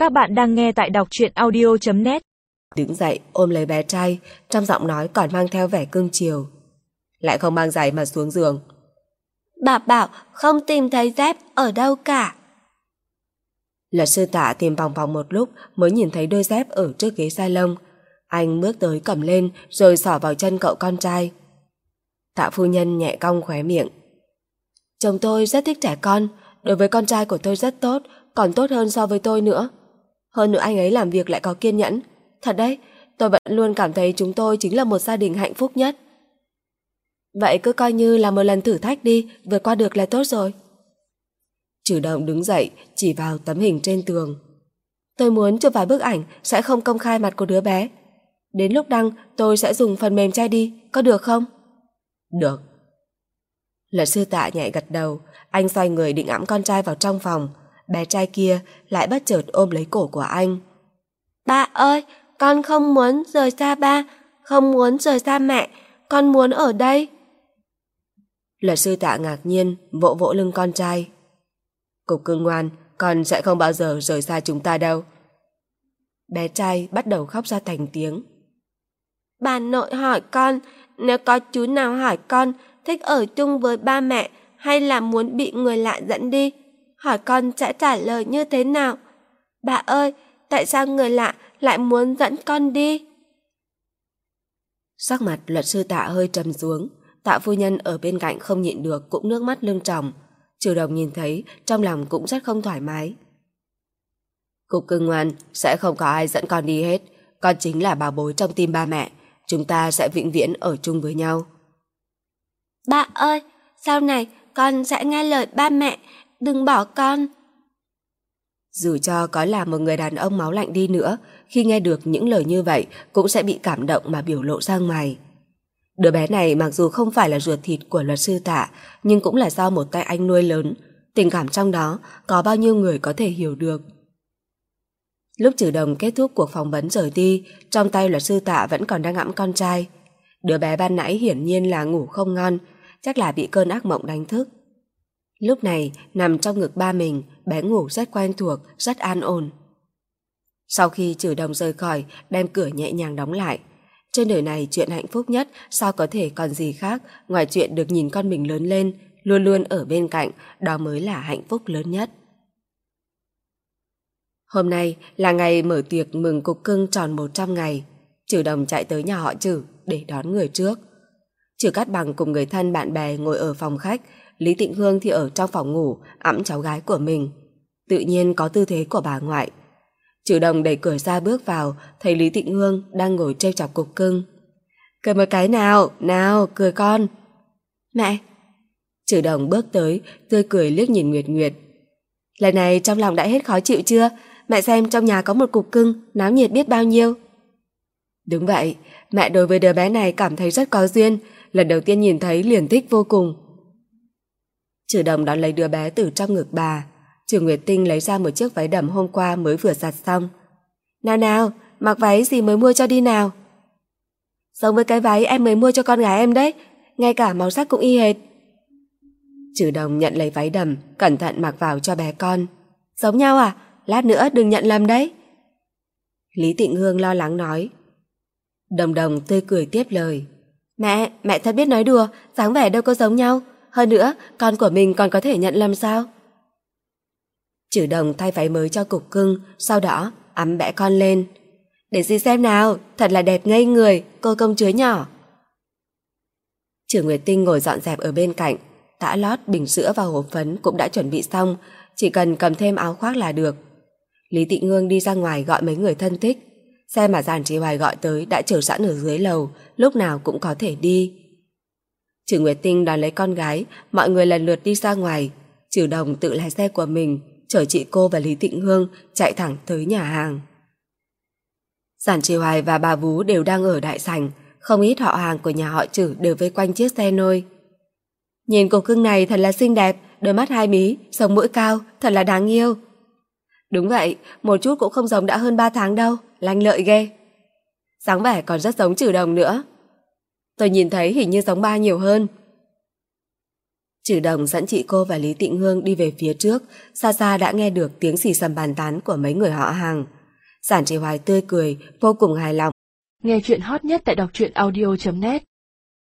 Các bạn đang nghe tại đọc truyện audio.net. Đứng dậy ôm lấy bé trai, trong giọng nói còn mang theo vẻ cưng chiều. Lại không mang giày mà xuống giường. Bà bảo không tìm thấy dép ở đâu cả. Luật sư Tạ tìm vòng vòng một lúc mới nhìn thấy đôi dép ở trước ghế salon. Anh bước tới cầm lên rồi xỏ vào chân cậu con trai. Tạ phu nhân nhẹ cong khóe miệng. Chồng tôi rất thích trẻ con, đối với con trai của tôi rất tốt, còn tốt hơn so với tôi nữa. Hơn nữa anh ấy làm việc lại có kiên nhẫn. Thật đấy, tôi vẫn luôn cảm thấy chúng tôi chính là một gia đình hạnh phúc nhất. Vậy cứ coi như là một lần thử thách đi, vượt qua được là tốt rồi. Chủ động đứng dậy, chỉ vào tấm hình trên tường. Tôi muốn chụp vài bức ảnh, sẽ không công khai mặt của đứa bé. Đến lúc đăng, tôi sẽ dùng phần mềm che đi, có được không? Được. Luật sư Tạ nhẹ gật đầu, anh xoay người định ẵm con trai vào trong phòng. Bé trai kia lại bất chợt ôm lấy cổ của anh. Ba ơi, con không muốn rời xa ba, không muốn rời xa mẹ, con muốn ở đây. Luật sư Tạ ngạc nhiên, vỗ vỗ lưng con trai. Cục cưng ngoan, con sẽ không bao giờ rời xa chúng ta đâu. Bé trai bắt đầu khóc ra thành tiếng. Bà nội hỏi con, nếu có chú nào hỏi con thích ở chung với ba mẹ hay là muốn bị người lạ dẫn đi, hỏi con sẽ trả lời như thế nào? Bà ơi, tại sao người lạ lại muốn dẫn con đi? Sắc mặt luật sư Tạ hơi trầm xuống. Tạ phu nhân ở bên cạnh không nhịn được cũng nước mắt lưng tròng. Trừ Đồng nhìn thấy trong lòng cũng rất không thoải mái. Cục cưng ngoan, sẽ không có ai dẫn con đi hết. Con chính là bảo bối trong tim ba mẹ. Chúng ta sẽ vĩnh viễn ở chung với nhau. Ba ơi, sau này con sẽ nghe lời ba mẹ, đừng bỏ con. Dù cho có là một người đàn ông máu lạnh đi nữa, khi nghe được những lời như vậy cũng sẽ bị cảm động mà biểu lộ ra ngoài. Đứa bé này mặc dù không phải là ruột thịt của luật sư Tạ, nhưng cũng là do một tay anh nuôi lớn. Tình cảm trong đó có bao nhiêu người có thể hiểu được. Lúc Trừ Đồng kết thúc cuộc phỏng vấn rời đi, trong tay luật sư Tạ vẫn còn đang ẵm con trai. Đứa bé ban nãy hiển nhiên là ngủ không ngon, chắc là bị cơn ác mộng đánh thức. Lúc này, nằm trong ngực ba mình, bé ngủ rất quen thuộc, rất an ổn. Sau khi Trừ Đồng rời khỏi, đem cửa nhẹ nhàng đóng lại. Trên đời này chuyện hạnh phúc nhất sao có thể còn gì khác ngoài chuyện được nhìn con mình lớn lên, luôn luôn ở bên cạnh, đó mới là hạnh phúc lớn nhất. Hôm nay là ngày mở tiệc mừng cục cưng tròn 100 ngày. Trừ Đồng chạy tới nhà họ Trừ để đón người trước. Trừ Cát Bằng cùng người thân bạn bè ngồi ở phòng khách, Lý Tịnh Hương thì ở trong phòng ngủ ẵm cháu gái của mình. Tự nhiên có tư thế của bà ngoại. Trừ Đồng đẩy cửa ra bước vào, thấy Lý Tịnh Hương đang ngồi trêu chọc cục cưng. Cười một cái nào, nào, cười con. Mẹ. Trừ Đồng bước tới, tươi cười liếc nhìn Nguyệt Nguyệt. Lần này trong lòng đã hết khó chịu chưa? Mẹ xem trong nhà có một cục cưng, náo nhiệt biết bao nhiêu. Đúng vậy, mẹ đối với đứa bé này cảm thấy rất có duyên, lần đầu tiên nhìn thấy liền thích vô cùng. Trừ Đồng đón lấy đứa bé từ trong ngực bà. Trừ Nguyệt Tinh lấy ra một chiếc váy đầm hôm qua mới vừa giặt xong. Nào nào, mặc váy gì mới mua cho đi nào. Giống với cái váy em mới mua cho con gái em đấy, ngay cả màu sắc cũng y hệt. Trừ Đồng nhận lấy váy đầm, cẩn thận mặc vào cho bé con. Giống nhau à? Lát nữa đừng nhận lầm đấy. Lý Tịnh Hương lo lắng nói. Đồng Đồng tươi cười tiếp lời. Mẹ thật biết nói đùa, dáng vẻ đâu có giống nhau. Hơn nữa, con của mình còn có thể nhận lầm sao? Trừ Đồng thay váy mới cho cục cưng, sau đó ẵm bẽ con lên. Để dì xem nào, thật là đẹp ngây người, cô công chúa nhỏ. Trừ Nguyệt Tinh ngồi dọn dẹp ở bên cạnh, tã lót, bình sữa và hộp phấn cũng đã chuẩn bị xong, chỉ cần cầm thêm áo khoác là được. Lý Tịnh Hương đi ra ngoài gọi mấy người thân thích. Xe mà Giản Trì Hoài gọi tới đã chờ sẵn ở dưới lầu, lúc nào cũng có thể đi. Trừ Nguyệt Tinh đón lấy con gái, mọi người lần lượt đi ra ngoài. Trừ Đồng tự lái xe của mình, chở chị cô và Lý Tịnh Hương chạy thẳng tới nhà hàng. Giản Trì Hoài và bà Vú đều đang ở đại sảnh, không ít họ hàng của nhà họ Trừ đều vây quanh chiếc xe nôi. Nhìn cục cưng này thật là xinh đẹp, đôi mắt hai mí, sống mũi cao, thật là đáng yêu. Đúng vậy, một chút cũng không giống đã hơn 3 tháng đâu, lanh lợi ghê. Dáng vẻ còn rất giống Trừ Đồng nữa. Tôi nhìn thấy hình như giống ba nhiều hơn. Trừ Đồng dẫn chị cô và Lý Tịnh Hương đi về phía trước, xa xa đã nghe được tiếng xì xầm bàn tán của mấy người họ hàng. Giản Chỉ Hoài tươi cười, vô cùng hài lòng. Nghe chuyện hot nhất tại đọc truyện audio.net